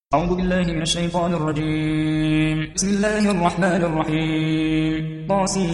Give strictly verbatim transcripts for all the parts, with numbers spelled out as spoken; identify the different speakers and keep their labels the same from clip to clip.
Speaker 1: أعوذ بالله من الشيطان الرجيم. بسم الله الرحمن الرحيم.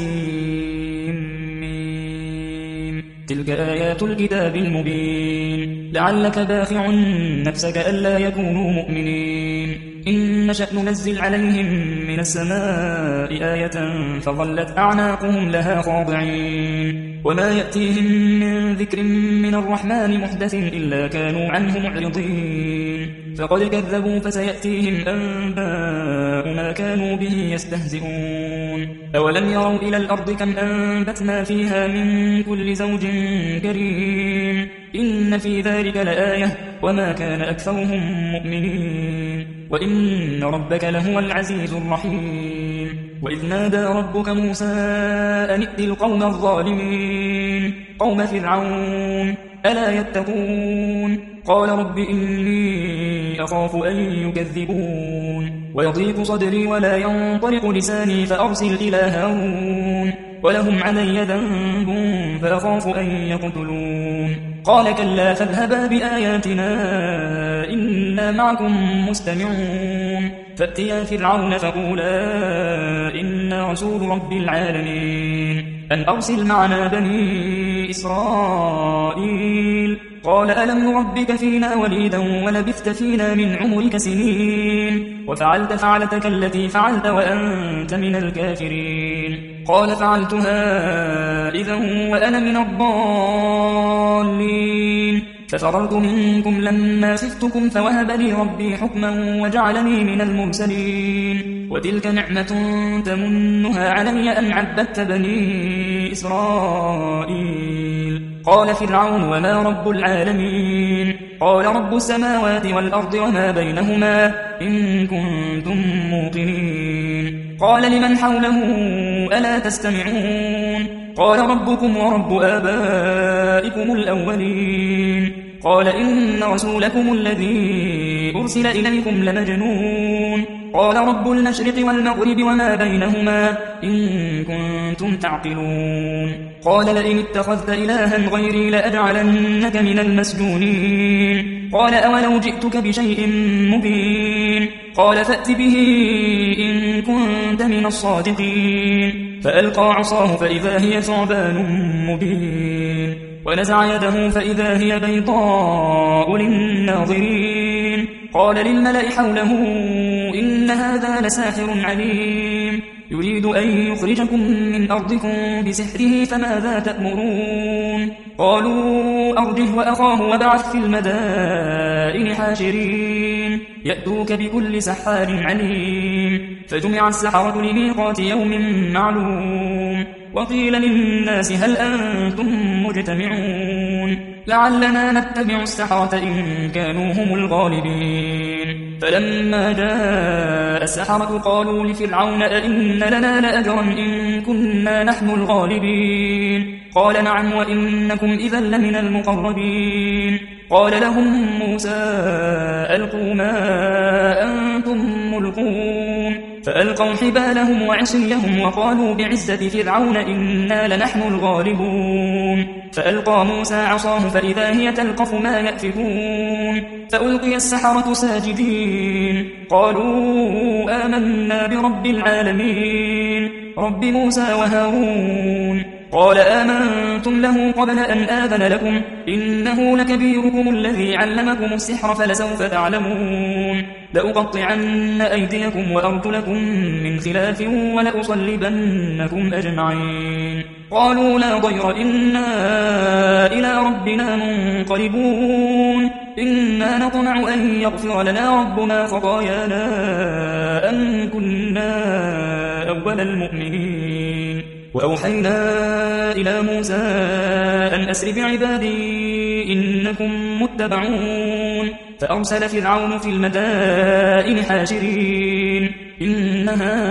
Speaker 1: طاسيم. تلك آيات الكتاب المبين. لعلك باخع نفسك ألا يكونوا مؤمنين إن نشأ ننزل عليهم من السماء آية فظلت أعناقهم لها خاضعين وما يأتيهم من ذكر من الرحمن محدث إلا كانوا عنه معرضين فقد كذبوا فسيأتيهم أنباء ما كانوا به يستهزئون أولم يروا إلى الأرض كم أنبتنا فيها من كل زوج كريم إن في ذلك لآية وما كان أكثرهم مؤمنين وإن ربك لهو العزيز الرحيم وإذ نادى ربك موسى أن ائت القوم الظالمين قوم فرعون ألا يتقون قال رب إني أخاف أن يكذبون ويضيق صدري ولا ينطلق لساني فأرسل إلى هارون ولهم علي ذنب فأخاف أن يقتلون قال كلا فاذهبا بآياتنا إنا معكم مستمعون فأتيا فرعون فقولا إنا رسول رب العالمين أن أرسل معنا بني إسرائيل قال ألم نربك فينا وليدا ولبثت فينا من عمرك سنين وفعلت فعلتك التي فعلت وأنت من الكافرين قال فعلتها إذا وأنا من الضالين ففررت منكم لما خفتكم فوهب لي ربي حكما وجعلني من المرسلين وتلك نعمة تمنها علي أن عبدت بني إسرائيل قال فرعون وما رب العالمين قال رب السماوات والأرض وما بينهما إن كنتم موقنين قال لمن حوله ألا تستمعون قال ربكم ورب آبائكم الأولين قال إن رسولكم الذي أرسل إليكم لمجنون قال رب المشرق والمغرب وما بينهما إن كنتم تعقلون قال لئن اتخذت إلها غيري لأجعلنك من المسجونين قال أولو جئتك بشيء مبين قال فأت به إن كنت من الصادقين فألقى عصاه فإذا هي ثعبان مبين ونزع يده فإذا هي بيضاء للناظرين قال للملأ حوله إن هذا لساحر عليم يريد أن يخرجكم من أرضكم بسحره فماذا تأمرون قالوا أرجه وأخاه وابعث في المدائن حاشرين يأتوك بكل سحار عليم فجمع السحرة لميقات يوم معلوم وقيل للناس هل أنتم مجتمعون لعلنا نتبع السحرة إن كانوا هم الغالبين فلما جاء السحرة قالوا لفرعون أئن لنا لأجرا إن كنا نحن الغالبين قال نعم وإنكم إذا لمن المقربين قال لهم موسى ألقوا ما أنتم ملقون فألقوا حبالهم وعصيهم وقالوا بعزة فرعون إنا لنحن الغالبون فألقى موسى عصاه فإذا هي تلقف ما يأفكون فألقي السحرة ساجدين قالوا آمنا برب العالمين رب موسى وهارون قال آمنتم له قبل أن آذن لكم إنه لكبيركم الذي علمكم السحر فلسوف تعلمون لأقطعن أيديكم وأرجلكم من خلاف ولأصلبنكم أجمعين قالوا لا ضير إنا إلى ربنا منقلبون إنا نطمع أن يغفر لنا ربنا خطايانا أن كنا أول المؤمنين وأوحينا إلى موسى أن أسر بعبادي إنكم متبعون فأرسل فرعون في المدائن حاشرين إن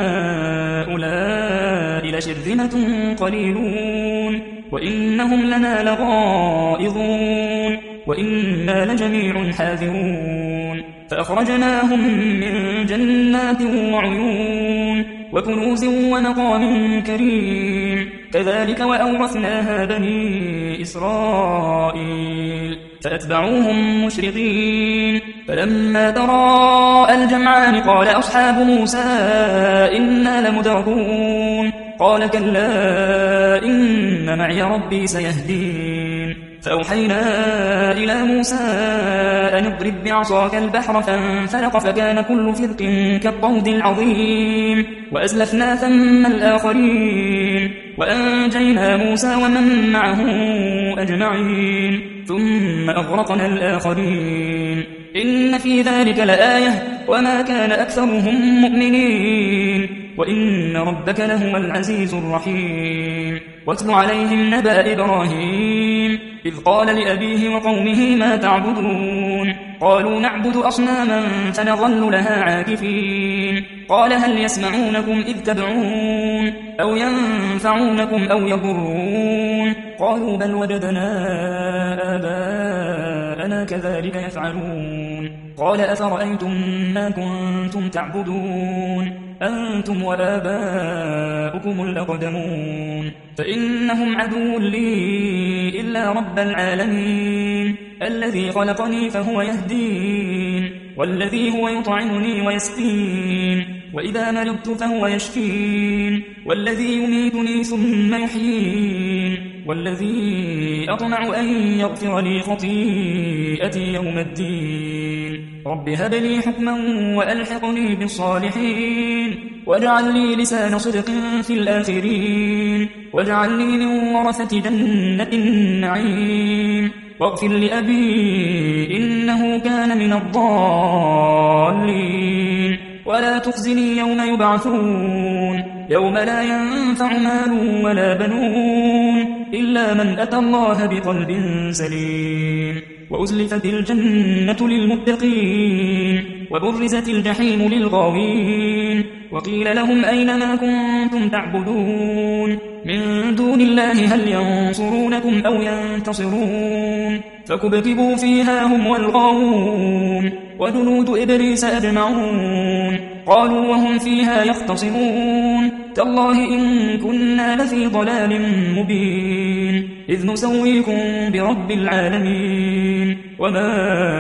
Speaker 1: هؤلاء لشرذمة قليلون وإنهم لنا لغائظون وإنا لجميع حاذرون فأخرجناهم من جنات وعيون وكنوز ومقام كريم كذلك وأورثناها بني إسرائيل فأتبعوهم مشرقين فلما تراءى الجمعان قال أصحاب موسى إنا لمدركون قال كلا إن معي ربي سيهدين فأوحينا إلى موسى أن اضرب بعصاك البحر فانفلق فكان كل فرق كالطود العظيم وأزلفنا ثم الآخرين وأنجينا موسى ومن معه أجمعين ثم أغرقنا الآخرين إن في ذلك لآية وما كان أكثرهم مؤمنين وإن ربك لهو العزيز الرحيم واتل عليهم نبأ إبراهيم إذ قال لأبيه وقومه ما تعبدون قالوا نعبد أصناما فنظل لها عاكفين قال هل يسمعونكم إذ تدعون أو ينفعونكم أو يضرون قالوا بل وجدنا آباءنا كذلك يفعلون قال أفرأيتم ما كنتم تعبدون أنتم وآباؤكم الأقدمون فإنهم عدو لي إلا رب العالمين الذي خلقني فهو يهدين والذي هو يطعمني ويسقين وإذا مرضت فهو يشفين والذي يميتني ثم يحيين والذي أطمع أن يغفر لي خطيئتي يوم الدين رب هب لي حكما وألحقني بالصالحين واجعل لي لسان صدق في الآخرين واجعلني من ورثة جنة النعيم واغفر لأبي إنه كان من الضالين ولا تخزني يوم يبعثون يوم لا ينفع مال ولا بنون إلا من أتى الله بقلب سليم وأزلفت الجنة للمتقين وبرزت الجحيم للغاوين وقيل لهم أين ما كنتم تعبدون من دون الله هل ينصرونكم أو ينتصرون فكبكبوا فيها هم والغاوون وجنود إبليس أجمعون قالوا وهم فيها يختصمون تالله إن كنا لفي ضلال مبين إذ نسويكم برب العالمين وما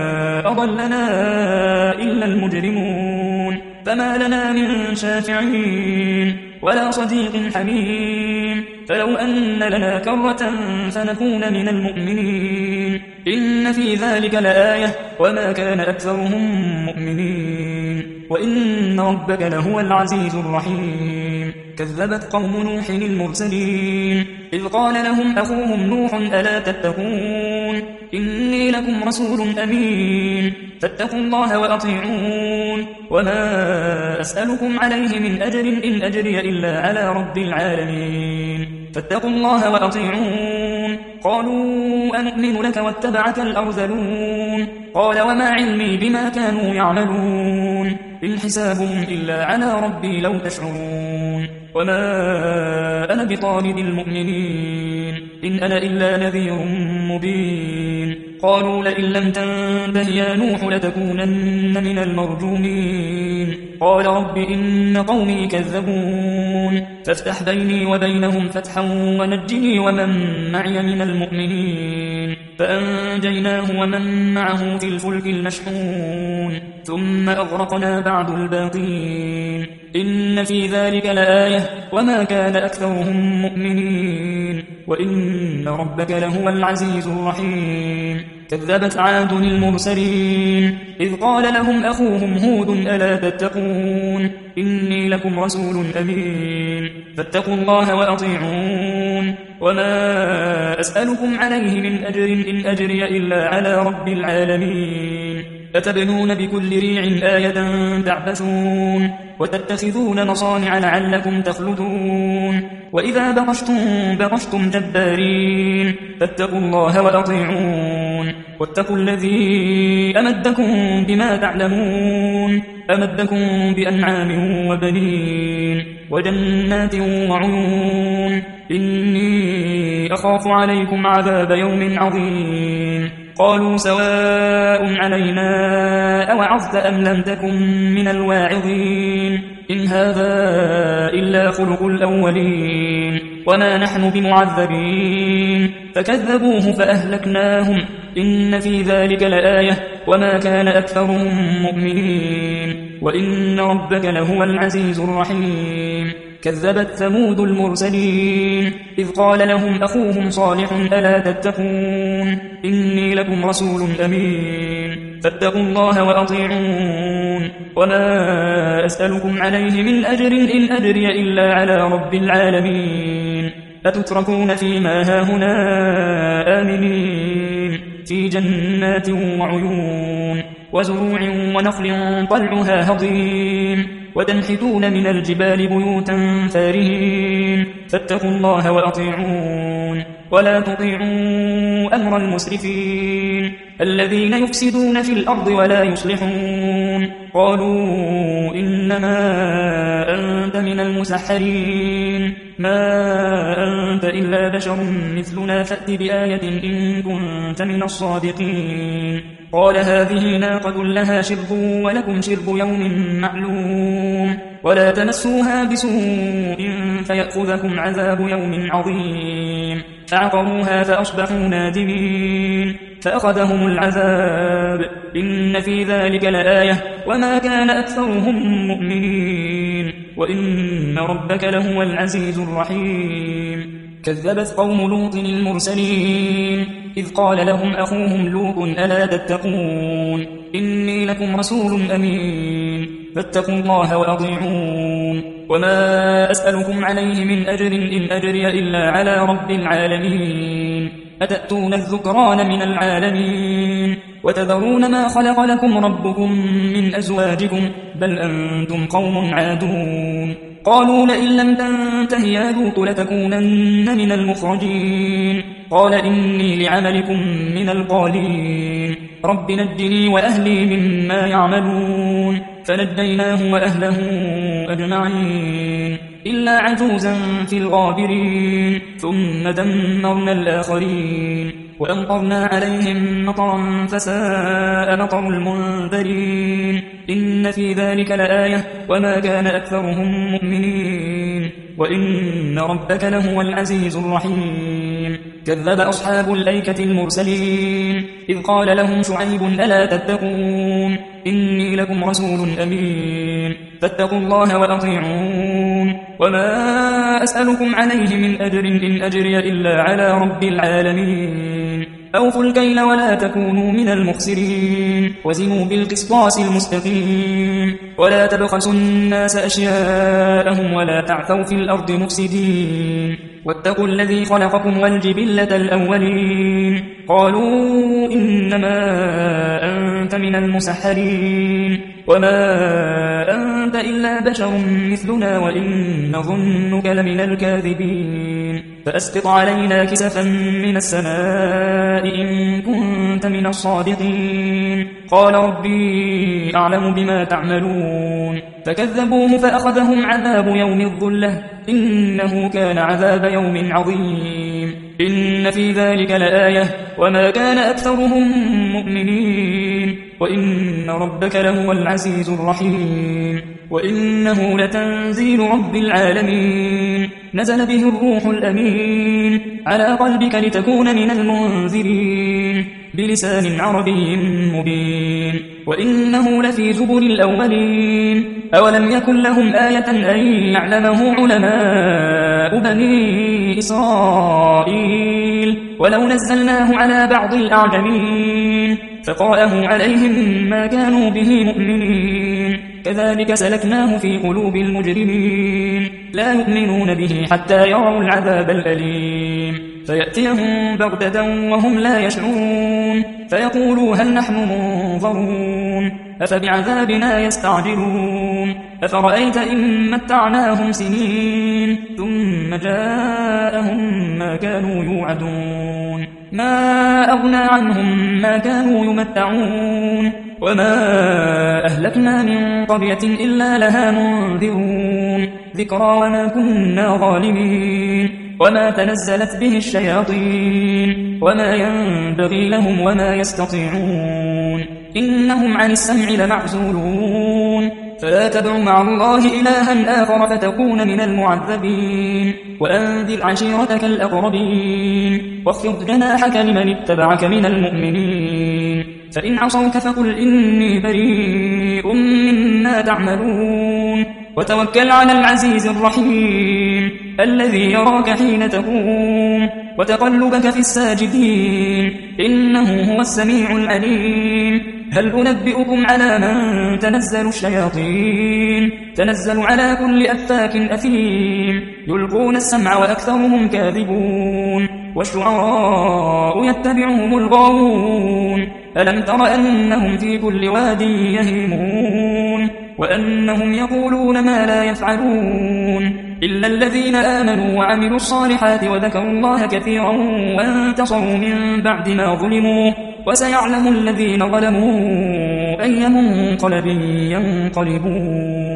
Speaker 1: أضلنا إلا المجرمون فما لنا من شافعين ولا صديق حميم فلو أن لنا كرة فنكون من المؤمنين إن في ذلك لآية وما كان أكثرهم مؤمنين وإن ربك لهو العزيز الرحيم كذبت قوم نوح المرسلين إذ قال لهم أخوهم نوح ألا تتقون إني لكم رسول أمين فاتقوا الله وأطيعون وما أسألكم عليه من أجر إن أجري إلا على رب العالمين فاتقوا الله وأطيعون قالوا أنؤمن لك واتبعك الأرذلون قال وما علمي بما كانوا يعملون إن حسابهم إلا على ربي لو تشعرون وما أنا بطارد المؤمنين إن أنا إلا نذير مبين قالوا لئن لم تنته يا نوح لتكونن من المرجومين قال رب إن قومي كذبون فافتح بيني وبينهم فتحا ونجني ومن معي من المؤمنين فأنجيناه ومن معه في الفلك المشحون ثم أغرقنا بعد الباقين إن في ذلك لآية وما كان أكثرهم مؤمنين وإن ربك لهو العزيز الرحيم كذبت عاد المرسلين إذ قال لهم أخوهم هود ألا تتقون إني لكم رسول أمين فاتقوا الله وأطيعون وما أسألكم عليه من أجر إن أجري إلا على رب العالمين أتبنون بكل ريع آية تعبثون وتتخذون مصانع لعلكم تخلدون وإذا بطشتم بطشتم جبارين فاتقوا الله وأطيعون واتقوا الذي أمدكم بما تعلمون أمدكم بأنعام وبنين وجنات وعيون إني أخاف عليكم عذاب يوم عظيم قالوا سواء علينا أوعظت أم لم تكن من الواعظين إن هذا إلا خلق الأولين وما نحن بمعذبين فكذبوه فأهلكناهم إن في ذلك لآية وما كان أكثرهم مؤمنين وإن ربك لهو العزيز الرحيم كذبت ثمود المرسلين إذ قال لهم أخوهم صالح ألا تتقون إني لكم رسول أمين فاتقوا الله وأطيعون وما أسألكم عليه من أجر إن أجري إلا على رب العالمين أتتركون فيما هاهنا آمنين في جنات وعيون وزروع ونخل طلعها هضيم وتنحتون من الجبال بيوتا فارهين فاتقوا الله وأطيعون ولا تطيعوا أمر المسرفين الذين يفسدون في الأرض ولا يصلحون قالوا إنما أنت من المسحرين ما أنت إلا بشر مثلنا فأت بآية إن كنت من الصادقين قال هذه ناقة لها شرب ولكم شرب يوم معلوم ولا تمسوها بسوء فيأخذكم عذاب يوم عظيم فعقروها فأصبحوا نادمين فأخذهم العذاب إن في ذلك لآية وما كان أكثرهم مؤمنين وإن ربك لهو العزيز الرحيم كذبت قوم لوط المرسلين إذ قال لهم أخوهم لوط ألا تتقون إني لكم رسول أمين فاتقوا الله وأطيعون وما أسألكم عليه من أجر إن أجري إلا على رب العالمين أتأتون الذكران من العالمين وتذرون ما خلق لكم ربكم من أزواجكم بل أنتم قوم عادون قالوا لئن لم تنته يا لوط لتكونن من المخرجين قال إني لعملكم من القالين رب نجني وأهلي مما يعملون فنجيناه وأهله أجمعين إلا عجوزا في الغابرين ثم دمرنا الآخرين وأمطرنا عليهم مطرا فساء مطر المنذرين إن في ذلك لآية وما كان أكثرهم مؤمنين وإن ربك لهو العزيز الرحيم كذب أصحاب الأيكة المرسلين إذ قال لهم شعيب ألا تتقون إني لكم رسول أمين فاتقوا الله وأطيعون وما أسألكم عليه من أجر إن أجري إلا على رب العالمين أوفوا الكيل ولا تكونوا من المخسرين وزنوا بالقسطاس المستقيم ولا تبخسوا الناس أشياءهم ولا تعثوا في الأرض مفسدين واتقوا الذي خلقكم والجبلة الأولين قالوا إنما أنت من المسحرين وما أنت إلا بشر مثلنا وإن نظنك لمن الكاذبين فأسقط علينا كسفا من السماء إن كنت من الصادقين قال ربي أعلم بما تعملون فكذبوه فأخذهم عذاب يوم الظلة إنه كان عذاب يوم عظيم إن في ذلك لآية وما كان أكثرهم مؤمنين وإن ربك لهو العزيز الرحيم وإنه لتنزيل رب العالمين نزل به الروح الأمين على قلبك لتكون من المنذرين بلسان عربي مبين وإنه لفي زبر الأولين أولم يكن لهم آية أن يعلمه علماء بني إسرائيل ولو نزلناه على بعض الأعجمين فقرأه عليهم ما كانوا به مؤمنين كذلك سلكناه في قلوب المجرمين لا يؤمنون به حتى يروا العذاب الأليم فيأتيهم بغتة وهم لا يشعرون فيقولوا هل نحن منظرون أفبعذابنا يستعجلون أفرأيت إن متعناهم سنين ثم جاءهم ما كانوا يوعدون ما أغنى عنهم ما كانوا يمتعون وما أهلكنا من قرية إلا لها منذرون ذكرى وما كنا ظالمين وما تنزلت به الشياطين وما ينبغي لهم وما يستطيعون إنهم عن السمع لمعزولون فلا تدع مع الله إلها آخر فتكون من المعذبين وأنذر عشيرتك الأقربين واخفض جناحك لمن اتبعك من المؤمنين فإن عصوك فقل إني بريء مما تعملون وتوكل على العزيز الرحيم الذي يراك حين تقوم وتقلبك في الساجدين إنه هو السميع العليم هل أنبئكم على من تنزل الشياطين تنزل على كل أفاك أثيم يلقون السمع وأكثرهم كاذبون والشعراء يتبعهم الغاوون ألم تر أنهم في كل واد يهيمون وأنهم يقولون ما لا يفعلون إلا الذين آمنوا وعملوا الصالحات وذكروا الله كثيرا وانتصروا من بعد ما ظلموا وسيعلم الذين ظلموا أي منقلب ينقلبون.